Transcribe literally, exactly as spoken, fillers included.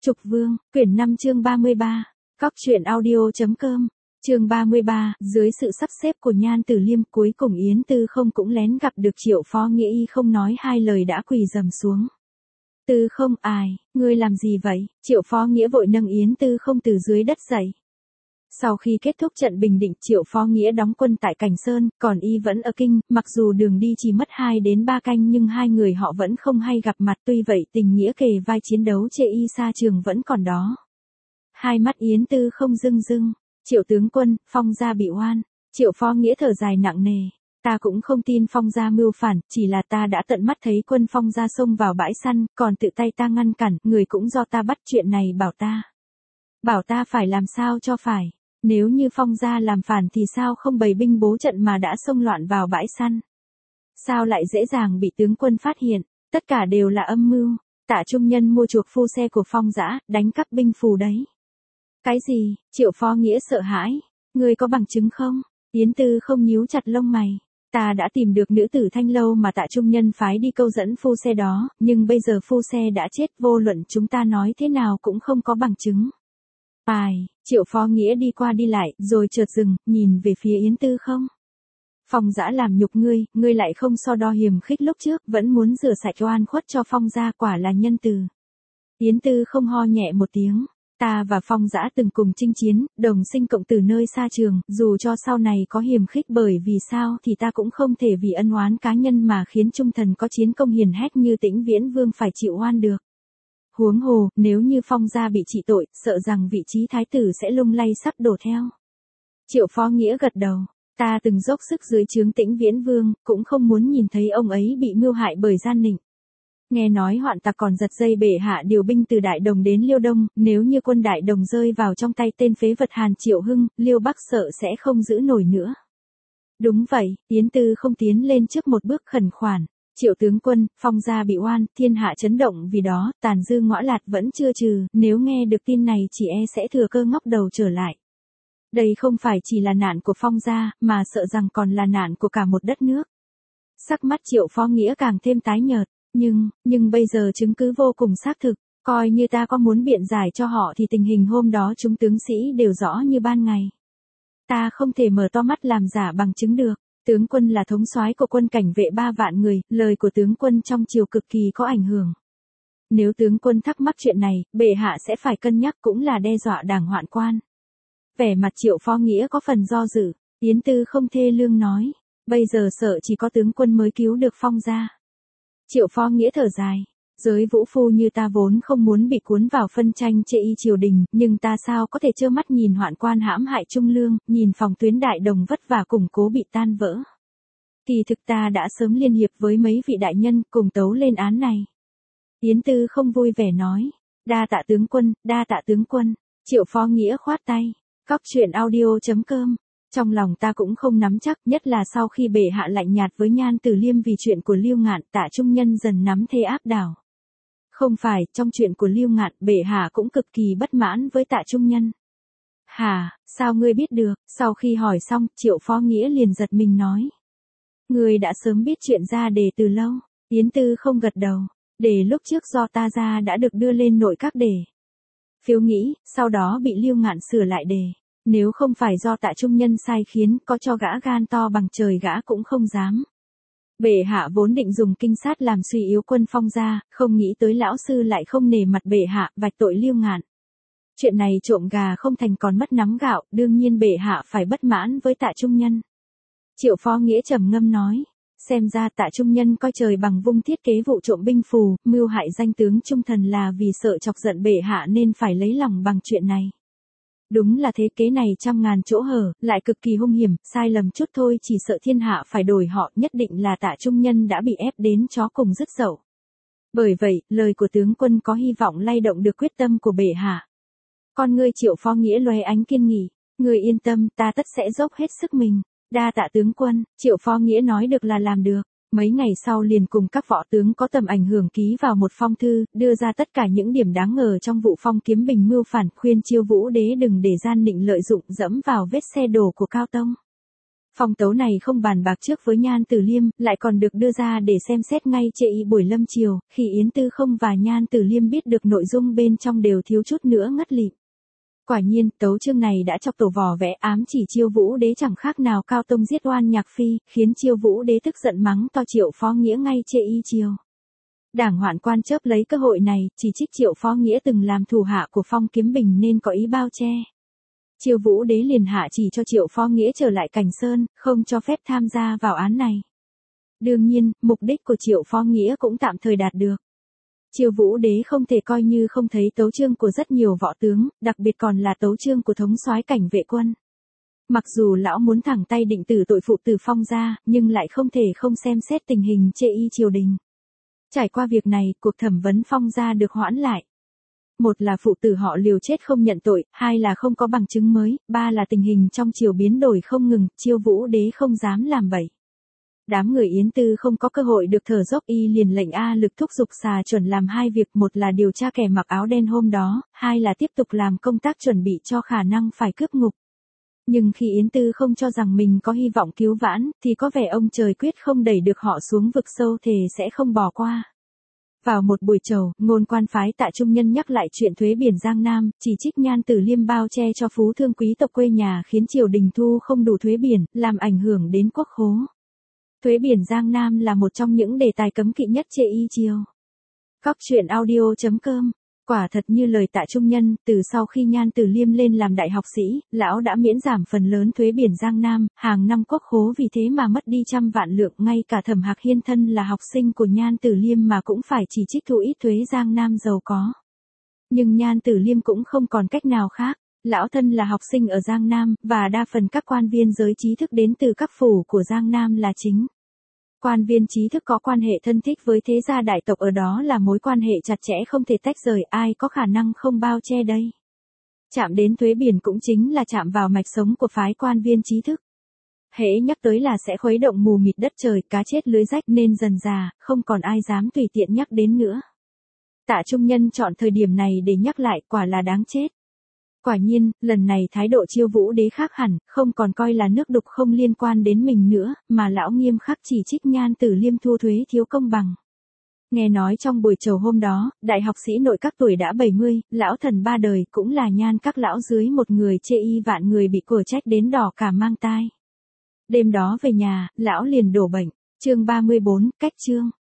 Trục Vương, quyển năm chương ba mươi ba, Cóc truyện audio.com, chương ba mươi ba, dưới sự sắp xếp của Nhan Tử Liêm cuối cùng Yến Tư Không cũng lén gặp được Triệu Phó Nghĩa y không nói hai lời đã quỳ rầm xuống. Tư Không, ai, ngươi làm gì vậy? Triệu Phó Nghĩa vội nâng Yến Tư Không từ dưới đất dậy. Sau khi kết thúc trận bình định, Triệu Phó Nghĩa đóng quân tại Cảnh Sơn, còn y vẫn ở kinh, mặc dù đường đi chỉ mất hai đến ba canh nhưng hai người họ vẫn không hay gặp mặt, tuy vậy tình nghĩa kề vai chiến đấu chê y xa trường vẫn còn đó. Hai mắt Yến Tư Không rưng rưng, Triệu tướng quân, Phong gia bị oan. Triệu Phó Nghĩa thở dài nặng nề, ta cũng không tin Phong gia mưu phản, chỉ là ta đã tận mắt thấy quân Phong gia xông vào bãi săn, còn tự tay ta ngăn cản, người cũng do ta bắt, chuyện này bảo ta. Bảo ta phải làm sao cho phải. Nếu như Phong gia làm phản thì sao không bày binh bố trận mà đã xông loạn vào bãi săn? Sao lại dễ dàng bị tướng quân phát hiện? Tất cả đều là âm mưu. Tạ Trung Nhân mua chuộc phu xe của Phong Dã, đánh cắp binh phù đấy. Cái gì? Triệu Phó Nghĩa sợ hãi. Ngươi có bằng chứng không? Yến Tư Không nhíu chặt lông mày. Ta đã tìm được nữ tử Thanh Lâu mà Tạ Trung Nhân phái đi câu dẫn phu xe đó, nhưng bây giờ phu xe đã chết, vô luận chúng ta nói thế nào cũng không có bằng chứng. Ai, Triệu Phó Nghĩa đi qua đi lại, rồi chợt dừng, nhìn về phía Yến Tư Không. Phong Dã làm nhục ngươi, ngươi lại không so đo hiềm khích lúc trước, vẫn muốn rửa sạch oan khuất cho Phong gia, quả là nhân từ. Yến Tư Không ho nhẹ một tiếng, ta và Phong Dã từng cùng chinh chiến, đồng sinh cộng tử nơi xa trường, dù cho sau này có hiềm khích bởi vì sao thì ta cũng không thể vì ân oán cá nhân mà khiến trung thần có chiến công hiển hách như Tĩnh Viễn Vương phải chịu oan được. Huống hồ, nếu như Phong gia bị trị tội, sợ rằng vị trí thái tử sẽ lung lay sắp đổ theo. Triệu Phó Nghĩa gật đầu, ta từng dốc sức dưới trướng Tĩnh Viễn Vương, cũng không muốn nhìn thấy ông ấy bị mưu hại bởi gian nịnh. Nghe nói hoạn tặc còn giật dây bệ hạ điều binh từ Đại Đồng đến Liêu Đông, nếu như quân Đại Đồng rơi vào trong tay tên phế vật Hàn Triệu Hưng, Liêu Bắc sợ sẽ không giữ nổi nữa. Đúng vậy, Yến Tư Không tiến lên trước một bước khẩn khoản. Triệu tướng quân, Phong gia bị oan, thiên hạ chấn động vì đó, tàn dư ngõa lạt vẫn chưa trừ, nếu nghe được tin này chỉ e sẽ thừa cơ ngóc đầu trở lại. Đây không phải chỉ là nạn của Phong gia, mà sợ rằng còn là nạn của cả một đất nước. Sắc mắt Triệu Phó Nghĩa càng thêm tái nhợt, nhưng, nhưng bây giờ chứng cứ vô cùng xác thực, coi như ta có muốn biện giải cho họ thì tình hình hôm đó chúng tướng sĩ đều rõ như ban ngày. Ta không thể mở to mắt làm giả bằng chứng được. Tướng quân là thống soái của quân cảnh vệ ba vạn người, lời của tướng quân trong triều cực kỳ có ảnh hưởng. Nếu tướng quân thắc mắc chuyện này, bệ hạ sẽ phải cân nhắc, cũng là đe dọa đảng hoạn quan. Vẻ mặt Triệu Phó Nghĩa có phần do dự, Yến Tư Không thê lương nói, bây giờ sợ chỉ có tướng quân mới cứu được Phong gia. Triệu Phó Nghĩa thở dài, giới vũ phu như ta vốn không muốn bị cuốn vào phân tranh chê y triều đình, nhưng ta sao có thể trơ mắt nhìn hoạn quan hãm hại Trung Lương, nhìn phòng tuyến Đại Đồng vất vả củng cố bị tan vỡ. Kỳ thực ta đã sớm liên hiệp với mấy vị đại nhân cùng tấu lên án này. Yến Tư Không vui vẻ nói, đa tạ tướng quân, đa tạ tướng quân. Triệu Phó Nghĩa khoát tay, Cóc truyện audio.com. Trong lòng ta cũng không nắm chắc, nhất là sau khi bệ hạ lạnh nhạt với Nhan Tử Liêm vì chuyện của Liêu Ngạn, Tạ Trung Nhân dần nắm thế áp đảo. Không phải, trong chuyện của Liêu Ngạn, bệ hạ cũng cực kỳ bất mãn với Tạ Trung Nhân. Hả, sao ngươi biết được? Sau khi hỏi xong, Triệu Phó Nghĩa liền giật mình nói. Ngươi đã sớm biết chuyện ra đề từ lâu. Yến Tư Không gật đầu, đề lúc trước do ta ra đã được đưa lên nội các đề. Phiếu nghĩ, sau đó bị Liêu Ngạn sửa lại đề. Nếu không phải do Tạ Trung Nhân sai khiến, có cho gã gan to bằng trời gã cũng không dám. Bệ hạ vốn định dùng kinh sát làm suy yếu quân Phong gia, không nghĩ tới lão sư lại không nể mặt bệ hạ, vạch tội Liêu Ngạn. Chuyện này trộm gà không thành còn mất nắm gạo, đương nhiên bệ hạ phải bất mãn với Tạ Trung Nhân. Triệu Phó Nghĩa trầm ngâm nói, xem ra Tạ Trung Nhân coi trời bằng vung thiết kế vụ trộm binh phù, mưu hại danh tướng trung thần là vì sợ chọc giận bệ hạ nên phải lấy lòng bằng chuyện này. Đúng là thế, kế này trăm ngàn chỗ hở, lại cực kỳ hung hiểm, sai lầm chút thôi chỉ sợ thiên hạ phải đổi họ, nhất định là Tạ Trung Nhân đã bị ép đến chó cùng dứt dậu. Bởi vậy, lời của tướng quân có hy vọng lay động được quyết tâm của bệ hạ. Con ngươi Triệu Phó Nghĩa lóe ánh kiên nghị, ngươi yên tâm, ta tất sẽ dốc hết sức mình. Đa tạ tướng quân. Triệu Phó Nghĩa nói được là làm được. Mấy ngày sau liền cùng các võ tướng có tầm ảnh hưởng ký vào một phong thư, đưa ra tất cả những điểm đáng ngờ trong vụ Phong Kiếm Bình mưu phản, khuyên Chiêu Vũ Đế đừng để gian nịnh lợi dụng dẫm vào vết xe đổ của Cao Tông. Phong tấu này không bàn bạc trước với Nhan Tử Liêm, lại còn được đưa ra để xem xét ngay chệ y buổi lâm chiều, khi Yến Tư Không và Nhan Tử Liêm biết được nội dung bên trong đều thiếu chút nữa ngất lịm. Quả nhiên, tấu chương này đã chọc tổ vò vẽ ám chỉ Chiêu Vũ Đế chẳng khác nào Cao Tông giết oan Nhạc Phi, khiến Chiêu Vũ Đế tức giận mắng to Triệu Phó Nghĩa ngay chệ y chiều. Đảng Hoạn Quan chớp lấy cơ hội này, chỉ trích Triệu Phó Nghĩa từng làm thủ hạ của Phong Kiếm Bình nên có ý bao che. Chiêu Vũ Đế liền hạ chỉ cho Triệu Phó Nghĩa trở lại Cảnh Sơn, không cho phép tham gia vào án này. Đương nhiên, mục đích của Triệu Phó Nghĩa cũng tạm thời đạt được. Chiêu Vũ Đế không thể coi như không thấy tấu chương của rất nhiều võ tướng, đặc biệt còn là tấu chương của thống soái Cảnh Vệ Quân. Mặc dù lão muốn thẳng tay định tử tội phụ từ Phong gia, nhưng lại không thể không xem xét tình hình chệ y triều đình. Trải qua việc này, cuộc thẩm vấn Phong gia được hoãn lại. Một là phụ tử họ liều chết không nhận tội, hai là không có bằng chứng mới, ba là tình hình trong triều biến đổi không ngừng, Chiêu Vũ Đế không dám làm bậy. Đám người Yến Tư không có cơ hội được thở dốc, y liền lệnh A Lực thúc giục Xà Chuẩn làm hai việc, một là điều tra kẻ mặc áo đen hôm đó, hai là tiếp tục làm công tác chuẩn bị cho khả năng phải cướp ngục. Nhưng khi Yến Tư không cho rằng mình có hy vọng cứu vãn, thì có vẻ ông trời quyết không đẩy được họ xuống vực sâu, thề sẽ không bỏ qua. Vào một buổi trầu, Ngôn Quan phái Tạ Trung Nhân nhắc lại chuyện thuế biển Giang Nam, chỉ trích Nhan Tử Liêm bao che cho phú thương quý tộc quê nhà khiến triều đình thu không đủ thuế biển, làm ảnh hưởng đến quốc khố. Thuế biển Giang Nam là một trong những đề tài cấm kỵ nhất chệ y triều. Góc truyện audio chấm com. Quả thật như lời Tạ Trung Nhân, từ sau khi Nhan Tử Liêm lên làm đại học sĩ, lão đã miễn giảm phần lớn thuế biển Giang Nam, hàng năm quốc khố vì thế mà mất đi trăm vạn lượng, ngay cả Thẩm Hạc Hiên thân là học sinh của Nhan Tử Liêm mà cũng phải chỉ trích thu ít thuế Giang Nam giàu có. Nhưng Nhan Tử Liêm cũng không còn cách nào khác, lão thân là học sinh ở Giang Nam, và đa phần các quan viên giới trí thức đến từ các phủ của Giang Nam là chính. Quan viên trí thức có quan hệ thân thích với thế gia đại tộc ở đó là mối quan hệ chặt chẽ không thể tách rời, ai có khả năng không bao che đây. Chạm đến thuế biển cũng chính là chạm vào mạch sống của phái quan viên trí thức. Hễ nhắc tới là sẽ khuấy động mù mịt đất trời, cá chết lưới rách nên dần dà, không còn ai dám tùy tiện nhắc đến nữa. Tạ Trung Nhân chọn thời điểm này để nhắc lại, quả là đáng chết. Quả nhiên, lần này thái độ Chiêu Vũ Đế khác hẳn, không còn coi là nước đục không liên quan đến mình nữa, mà lão nghiêm khắc chỉ trích Nhan Tử Liêm thu thuế thiếu công bằng. Nghe nói trong buổi trầu hôm đó, đại học sĩ nội các tuổi đã bảy mươi, lão thần ba đời cũng là Nhan các lão dưới một người chê y vạn người bị của trách đến đỏ cả mang tai. Đêm đó về nhà, lão liền đổ bệnh. Chương ba mươi bốn, cách chương.